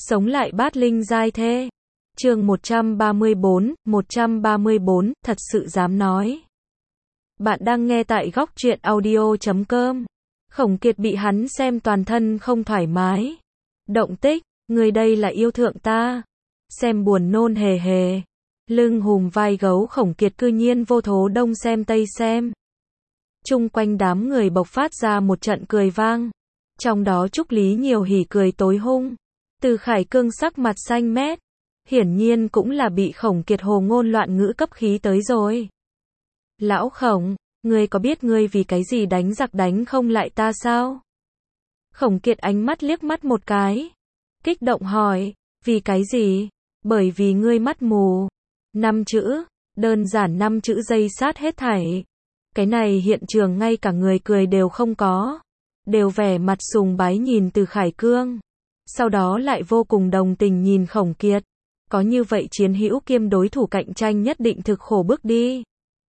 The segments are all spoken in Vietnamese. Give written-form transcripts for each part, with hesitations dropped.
Sống lại bát linh giai thê. Chương 134, thật sự dám nói. Bạn đang nghe tại góc truyện audio.com. Khổng Kiệt bị hắn xem toàn thân không thoải mái. Động tích, người đây là yêu thượng ta. Xem buồn nôn hề hề. Lưng hùm vai gấu Khổng Kiệt cư nhiên vô thố đông xem tây xem. Chung quanh đám người bộc phát ra một trận cười vang. Trong đó Trúc Lý nhiều hỉ cười tối hung. Từ Khải Cương sắc mặt xanh mét. Hiển nhiên cũng là bị Khổng Kiệt hồ ngôn loạn ngữ cấp khí tới rồi. Lão Khổng, ngươi có biết ngươi vì cái gì đánh giặc đánh không lại ta sao? Khổng Kiệt ánh mắt liếc mắt một cái. Kích động hỏi, vì cái gì? Bởi vì ngươi mắt mù. 5 chữ, đơn giản 5 chữ dây sát hết thảy. Cái này hiện trường ngay cả người cười đều không có. Đều vẻ mặt sùng bái nhìn Từ Khải Cương. Sau đó lại vô cùng đồng tình nhìn Khổng Kiệt. Có như vậy chiến hữu kiêm đối thủ cạnh tranh nhất định thực khổ bước đi.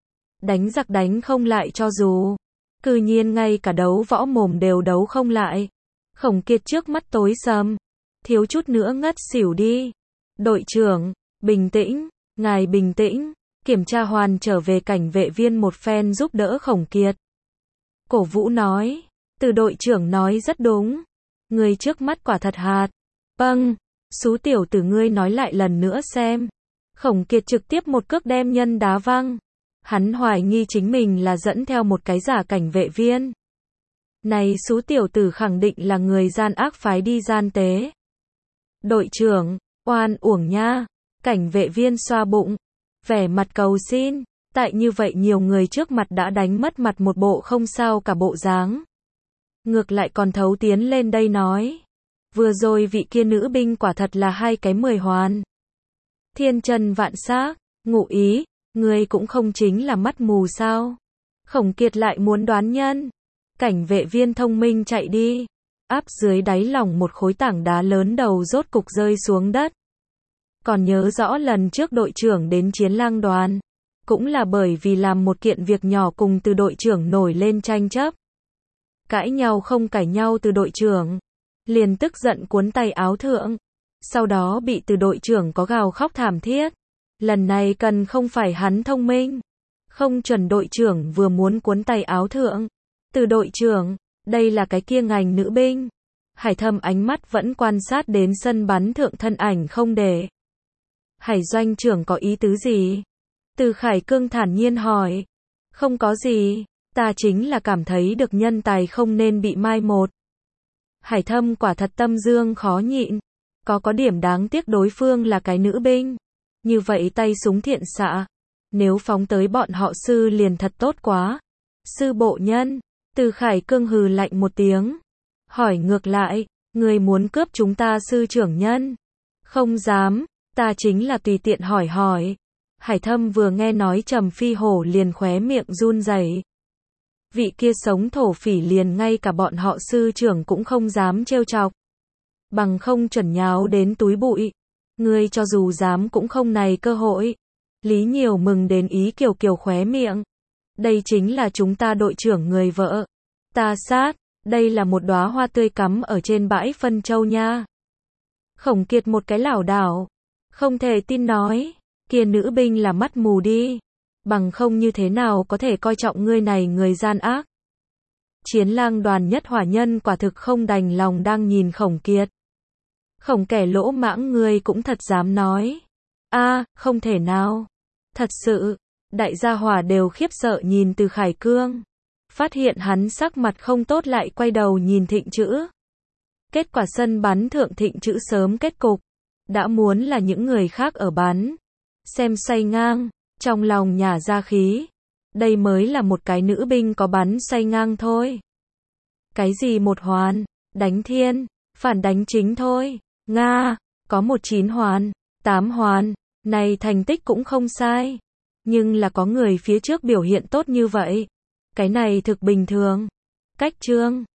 Đánh giặc đánh không lại cho dù. Cư nhiên ngay cả đấu võ mồm đều đấu không lại. Khổng Kiệt trước mắt tối sầm. Thiếu chút nữa ngất xỉu đi. Đội trưởng, bình tĩnh, ngài bình tĩnh. Kiểm tra hoàn trở về cảnh vệ viên một phen giúp đỡ Khổng Kiệt. Cổ Vũ nói. Từ đội trưởng nói rất đúng. Người trước mắt quả thật hạt. Vâng. Xú tiểu tử ngươi nói lại lần nữa xem. Khổng Kiệt trực tiếp một cước đem nhân đá văng. Hắn hoài nghi chính mình là dẫn theo một cái giả cảnh vệ viên. Này xú tiểu tử khẳng định là người gian ác phái đi gian tế. Đội trưởng, oan uổng nha. Cảnh vệ viên xoa bụng. Vẻ mặt cầu xin. Tại như vậy nhiều người trước mặt đã đánh mất mặt một bộ không sao cả bộ dáng. Ngược lại còn thấu tiến lên đây nói. Vừa rồi vị kia nữ binh quả thật là hai cái 10 hoàn. Thiên chân vạn xác, Ngụ Ý, ngươi cũng không chính là mắt mù sao? Khổng Kiệt lại muốn đoán nhân. Cảnh vệ viên thông minh chạy đi. Áp dưới đáy lòng một khối tảng đá lớn đầu rốt cục rơi xuống đất. Còn nhớ rõ lần trước đội trưởng đến Chiến Lang đoàn. Cũng là bởi vì làm một kiện việc nhỏ cùng Từ đội trưởng nổi lên tranh chấp. Cãi nhau không cãi nhau Từ đội trưởng. Liền tức giận cuốn tay áo thượng. Sau đó bị Từ đội trưởng có gào khóc thảm thiết. Lần này cần không phải hắn thông minh. Không chuẩn đội trưởng vừa muốn cuốn tay áo thượng. Từ đội trưởng, đây là cái kia ngành nữ binh. Hải Thâm ánh mắt vẫn quan sát đến sân bắn thượng thân ảnh không để. Hải doanh trưởng có ý tứ gì? Từ Khải Cương thản nhiên hỏi. Không có gì, ta chính là cảm thấy được nhân tài không nên bị mai một. Hải Thâm quả thật tâm dương khó nhịn. Có điểm đáng tiếc đối phương là cái nữ binh. Như vậy tay súng thiện xạ. Nếu phóng tới bọn họ sư liền thật tốt quá. Sư bộ nhân. Từ Khải Cương hừ lạnh một tiếng. Hỏi ngược lại. Người muốn cướp chúng ta sư trưởng nhân? Không dám. Ta chính là tùy tiện hỏi. Hải Thâm vừa nghe nói Trầm Phi Hổ liền khóe miệng run rẩy. Vị kia sống thổ phỉ liền ngay cả bọn họ sư trưởng cũng không dám trêu chọc. Bằng không chuẩn nháo đến túi bụi. Ngươi cho dù dám cũng không này cơ hội. Lý Nhiều mừng đến ý kiều khóe miệng. Đây chính là chúng ta đội trưởng người vợ. Ta sát, đây là một đóa hoa tươi cắm ở trên bãi phân châu nha. Khổng Kiệt một cái lảo đảo. Không thể tin nói. Kia nữ binh là mắt mù đi. Bằng không như thế nào có thể coi trọng ngươi này người gian ác. Chiến Lang đoàn nhất hỏa nhân quả thực không đành lòng đang nhìn Khổng Kiệt. Khổng kẻ lỗ mãng ngươi cũng thật dám nói. Không thể nào. Thật sự, đại gia hỏa đều khiếp sợ nhìn Từ Khải Cương. Phát hiện hắn sắc mặt không tốt lại quay đầu nhìn Thịnh Chữ. Kết quả sân bắn thượng Thịnh Chữ sớm kết cục. Đã muốn là những người khác ở bắn. Xem say ngang. Trong lòng nhả ra khí. Đây mới là một cái nữ binh có bắn say ngang thôi. Cái gì một hoàn, đánh thiên, phản đánh chính thôi. Nga, có 19 hoàn, 8 hoàn, này thành tích cũng không sai. Nhưng là có người phía trước biểu hiện tốt như vậy. Cái này thực bình thường. Cách chương